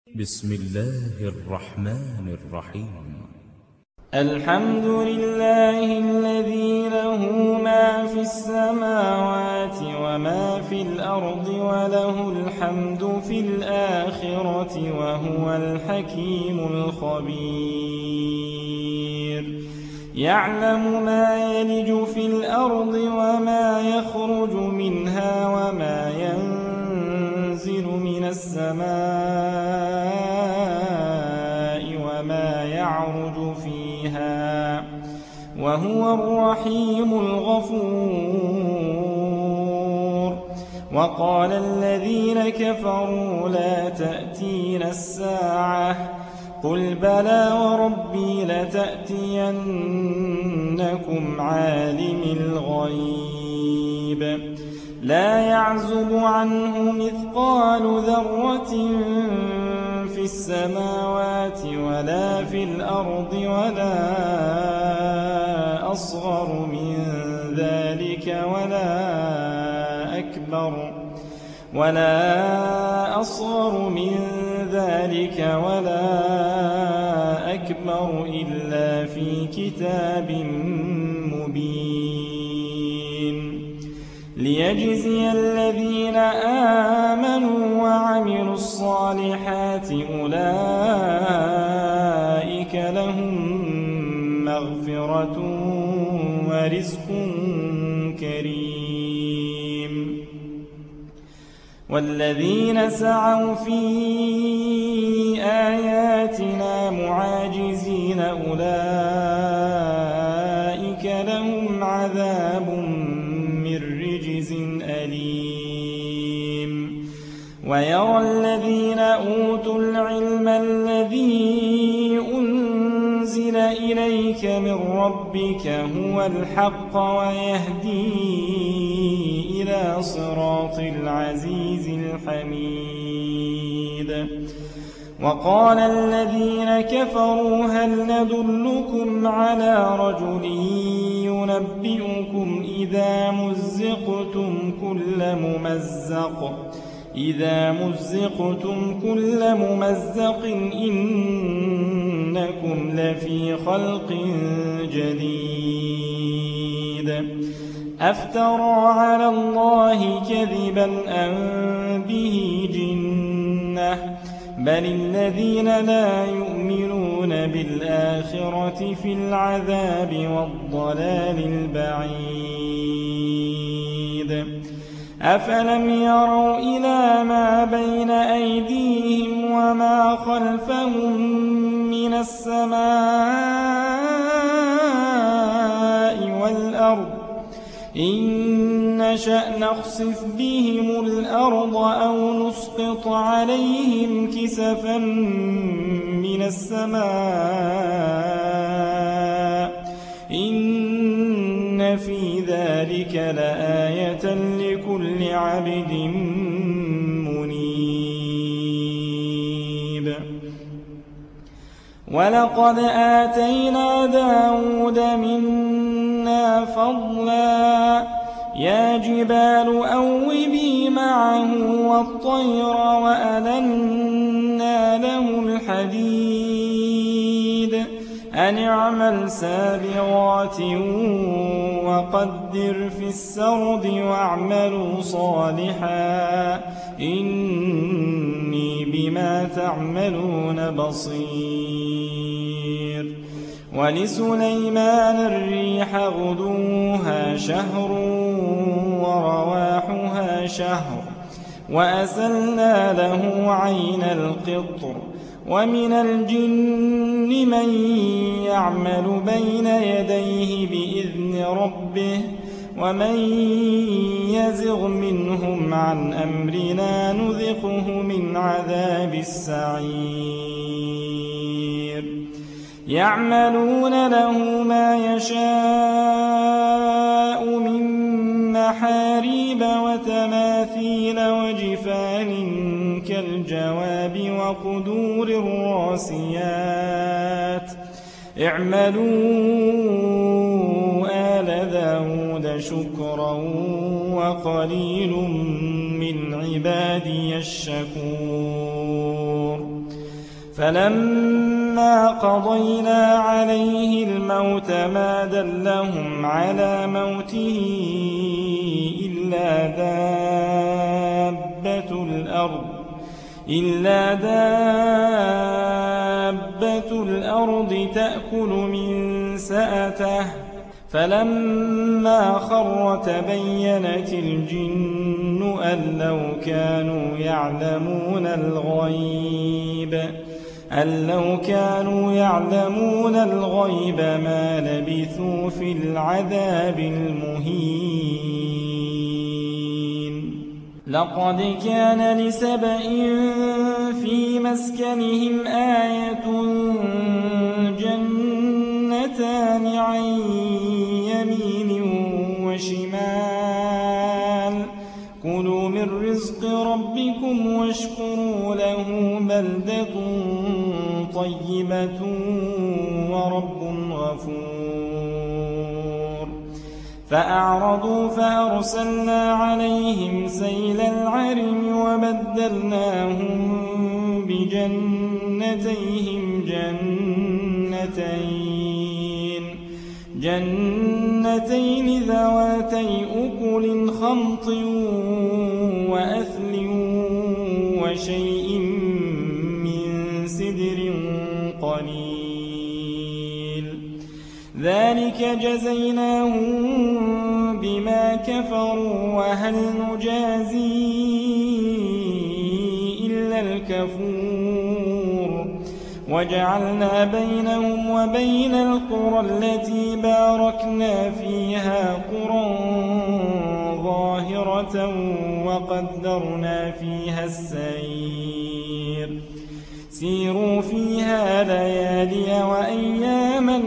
بسم الله الرحمن الرحيم. الحمد لله الذي له ما في السماوات وما في الأرض وله الحمد في الآخرة وهو الحكيم الخبير. يعلم ما يلج في الأرض وما يخرج منها وما ينزل من السماء وما يعرج فيها وهو الرحيم الغفور. وقال الذين كفروا لا تأتينا الساعة قل بلى وربي لتأتينكم عالم الغيب لا يعزب عنه مثقال ذرة في السماوات ولا في الأرض ولا أصغر من ذلك ولا أصغر من ذلك ولا أكبر إلا في كتاب مبين. ليجزي الذين آمنوا وعملوا الصالحات أولئك لهم مغفرة ورزق كريم. والذين سعوا في آياتنا معاجزين أولئك لهم عذاب من رجز أليم. ويرى الذين أوتوا العلم الذي أنزل إليك من ربك هو الحق ويهدي إلى صراط العزيز الحميد. وقال الذين كفروا هل ندلكم على رجل ينبئكم إذا مزقتم كل ممزق إنكم لفي خلق جديد. أفترى على الله كذبا أم به جنة بل الذين لا يؤمنون بالآخرة في العذاب والضلال البعيد. أفلم يروا إلى ما بين أيديهم وما خلفهم من السماء والأرض إن نشأ نخسف بهم الأرض أو نسقط عليهم كسفا من السماء إن في ذلك لآية لكل عبد منيب. ولقد آتينا داود منا فضلا يا جبال أوبي معه والطير وألنا له الحديد أن اعمل سابغات وقدر في السرد واعملوا صالحا إني بما تعملون بصير. ولسليمان الريح غدوها شهر ورواحها شهر وأسلنا له عين القطر. ومن الجن من يعمل بين يديه بإذن ربه ومن يزغ منهم عن أمرنا نذقه من عذاب السعير. يعملون له ما يشاء من محاريب وتماثيل وجفان كالجواب وقدور الراسيات اعملوا آل داود شكرا وقليل من عبادي الشكور فلما قضينا عليه الموت ما دلهم على موته إلا دابة الأرض تأكل من سأته فلما خر تبينت الجن أن لو كانوا يعلمون الغيب ما لبثوا في العذاب المهين. لقد كان لسبإ في مسكنهم آية جنتان عن يمين وشمال كلوا من رزق ربكم واشكروا له بلدة طيبة ورب غفور. فأعرضوا فأرسلنا عليهم سيل العرم وبدلناهم بجنتيهم جنتين ذواتي أكل خمط وأثل وشيء من سدر قليل ذلك جزيناهم بما كفروا وهل نجازي إلا الكفور. وجعلنا بينهم وبين القرى التي باركنا فيها قرى ظاهرة وقدرنا فيها السير سيروا فيها ليالي وأياما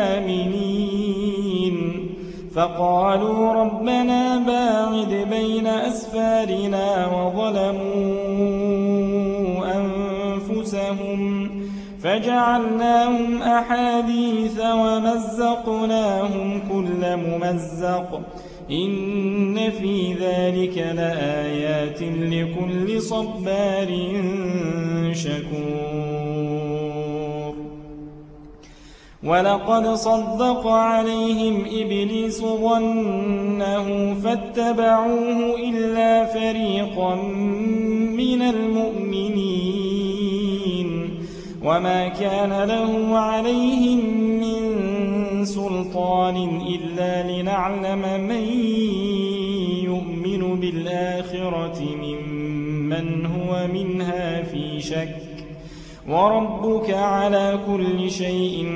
آمنين. فقالوا ربنا باعد بين أسفارنا وظلموا أنفسهم فجعلناهم أحاديث ومزقناهم كل ممزق إن في ذلك لآيات لكل صبار شكور. ولقد صدق عليهم إبليس ظنه فاتبعوه إلا فريقا من المؤمنين وما كان له عليهم من سلطان إلا لنعلم من يؤمن بالآخرة ممن هو منها في شك وربك على كل شيء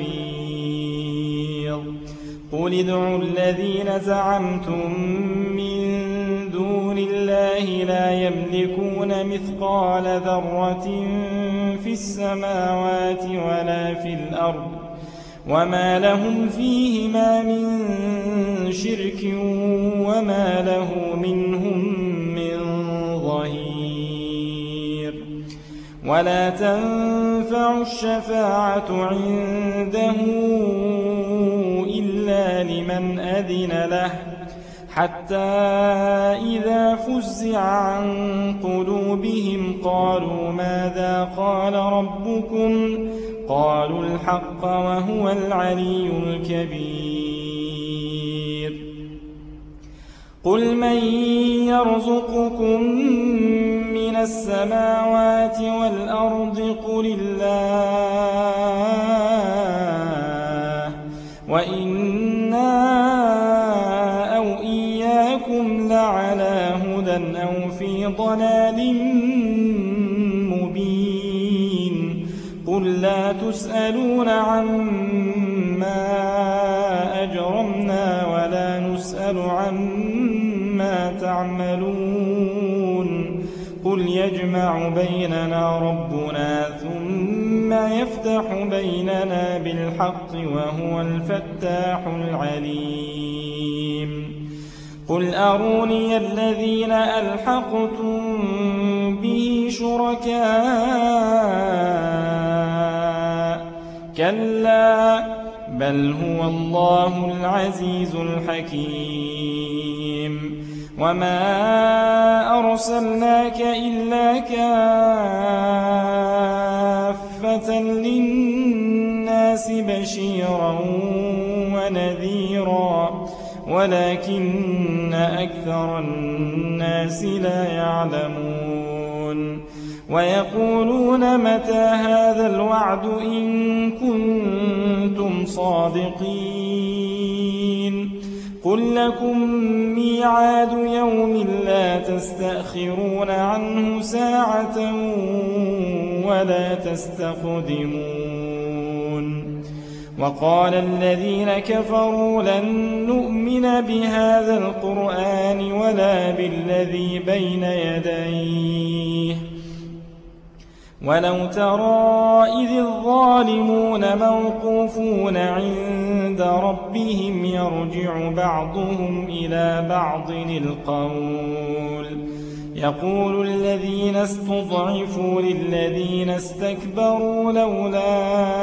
حفيظ. قل ادعوا الذين زعمتم من دون الله لا يملكون مثقال ذرة في السماوات ولا في الأرض وما لهم فيهما من شرك وما له منهم من ظهير. ولا تنفع الشفاعة عنده إلا لمن أذن له حتى إذا فزع عن قلوبهم قالوا ماذا قال ربكم قالوا الحق وهو العلي الكبير. قل من يرزقكم من السماوات والأرض قل الله وإنا أو إياكم لعلى هدى أو في ضلال مبين. قل لا تسألون عما أجرمنا ولا نسأل عما تعملون. قل يجمع بيننا ربنا ثم يفتح بيننا بالحق وهو الفتاح العليم. قل أروني الذين ألحقتم به شركاء كلا بل هو الله العزيز الحكيم. وما أرسلناك إلا كافة رحمة للناس بشيرا ونذيرا ولكن أكثر الناس لا يعلمون ويقولون متى هذا الوعد إن كنتم صادقين قل لكم ميعاد يوم لا تستأخرون عنه ساعة ولا تستقدمون وقال الذين كفروا لن نؤمن بهذا القرآن ولا بالذي بين يديه ولو ترى إذ الظالمون موقوفون عند ربهم يرجع بعضهم إلى بعض القول يقول الذين استضعفوا للذين استكبروا لولا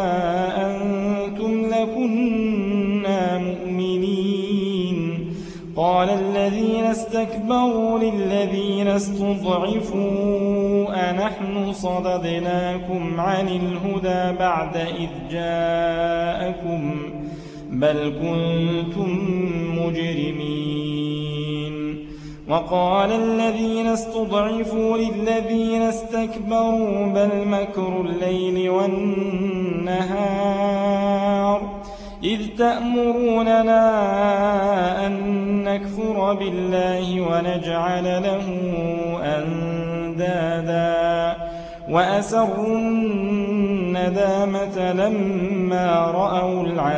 أنتم لكنا مؤمنين قال الذين استكبروا للذين استضعفوا أنحن صددناكم عن الهدى بعد إذ جاءكم بل كنتم مجرمين وقال الذين استضعفوا للذين استكبروا بل مكر الليل والنهار إذ تأمروننا أن نكفر بالله ونجعل له أندادا وأسروا الندامة لما رأوا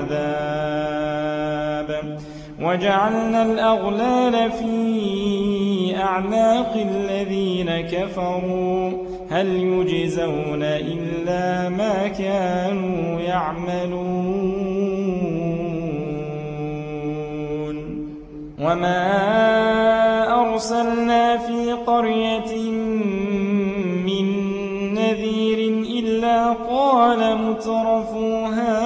العذاب وجعلنا الأغلال في أعناق الذين كفروا هل يجزون إلا ما كانوا يعملون وما أرسلنا في قرية من نذير إلا قال مترفوها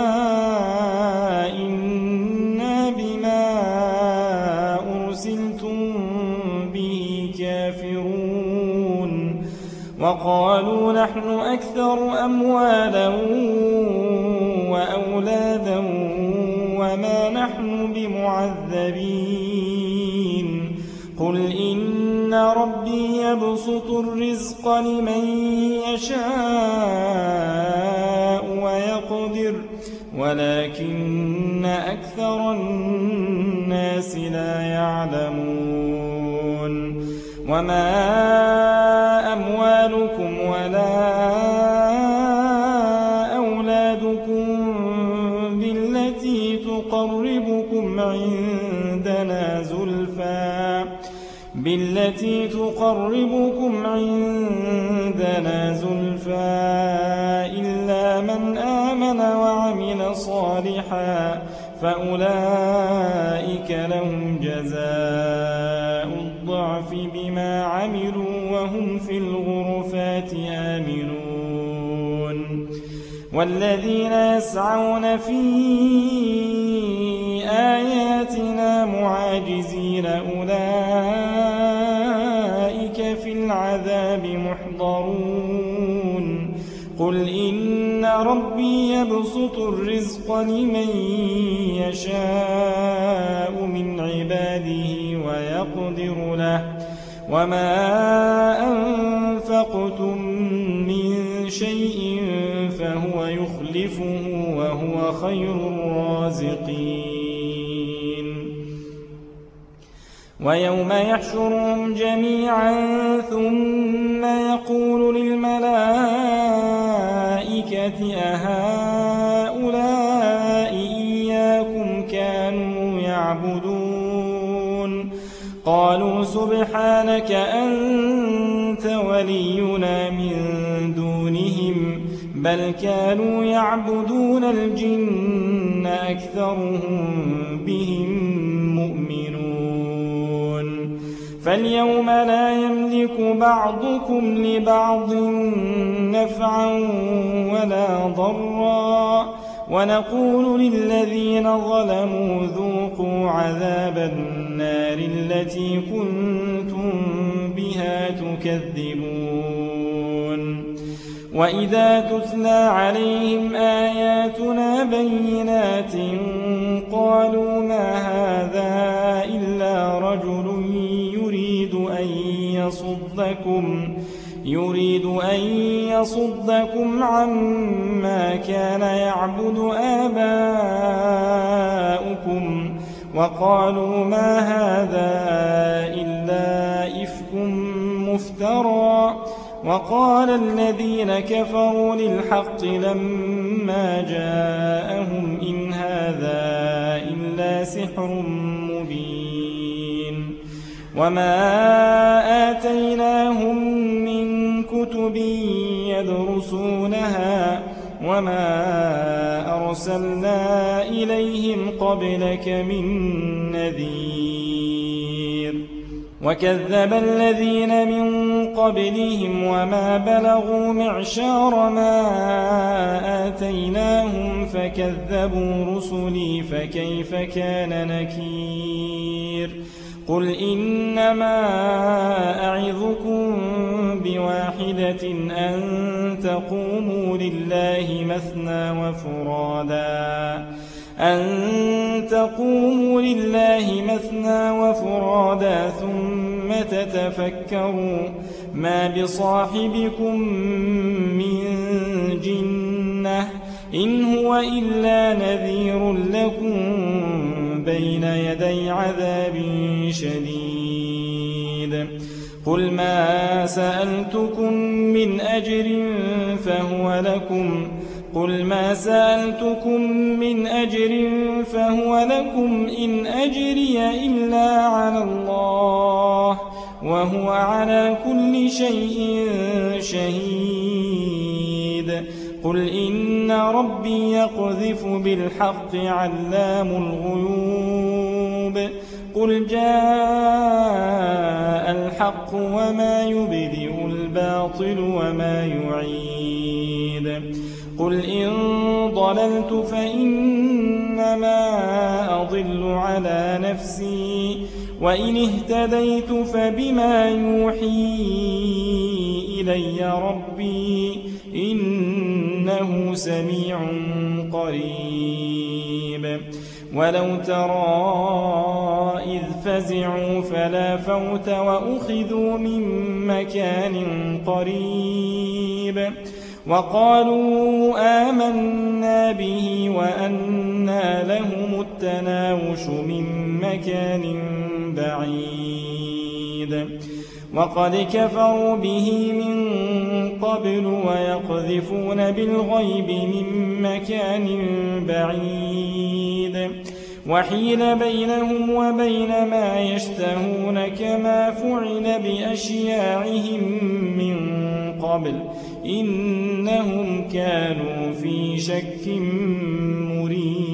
إنا بما أرسلتم به كافرون وقالوا نحن أكثر أموالا وأولادا وما نحن بمعذبين قل إن ربي يبسط الرزق لمن يشاء ويقدر ولكن أكثر الناس لا يعلمون وما أموالكم ولا أولادكم بالتي تقربكم عندنا زلفى إلا من آمن وعمل صالحا فأولئك لهم جزاء الضعف بما عملوا وهم في الغرفات آمنون والذين يسعون في آياتنا معاجزين أولئك في العذاب محضرون قل إن ربي يبسط الرزق لمن يشاء من عباده ويقدر له وما أنفقتم من شيء فهو يخلفه وهو خير الرازقين ويوم يحشرهم جميعا ثم يقول للملائكة أهؤلاء إياكم كانوا يعبدون قالوا سبحانك أنت ولينا من دونهم بل كانوا يعبدون الجن أكثرهم بهم مؤمنون فاليوم لا يملك بعضكم لبعض نفعا ولا ضرا ونقول للذين ظلموا ذوقوا عذاب النار التي كنتم بها تكذبون وإذا تتلى عليهم آياتنا بينات قالوا ما هذا إلا رجل يريد أن يصدكم عما كان يعبد آباؤكم وقالوا ما هذا إلا إفك مفترى وقال الذين كفروا للحق لما جاءهم إن هذا إلا سحر مبين وما آتيناهم من كتب يدرسونها وما أرسلنا إليهم قبلك من نذير وكذب الذين من قبلهم وما بلغوا معشار ما آتيناهم فكذبوا رسلي فكيف كان نكير قل إنما أعظكم بواحدة أن تقوموا لله مثنى وفرادا ثم تتفكروا ما بصاحبكم من جنة إن هو إلا نذير لكم بين يدي عذاب شديد قل ما سألتكم من أجر فهو لكم إن أجري إلا على الله وهو على كل شيء شهيد قل إن ربي يقذف بالحق علام الغيوب قل جاء الحق وما يبدئ الباطل وما يعيد قل إن ضللت فإنما أضل على نفسي وإن اهتديت فبما يوحي إلي ربي إنه سميع قريب ولو ترى إذ فزعوا فلا فوت وأخذوا من مكان قريب وقالوا آمنا به وأنى لهم التناوش من مكان بعيد وقد كفروا به من قبل ويقذفون بالغيب من مكان بعيد وحيل بينهم وبين ما يشتهون كما فعل بأشياعهم من قبل إنهم كانوا في شك مريب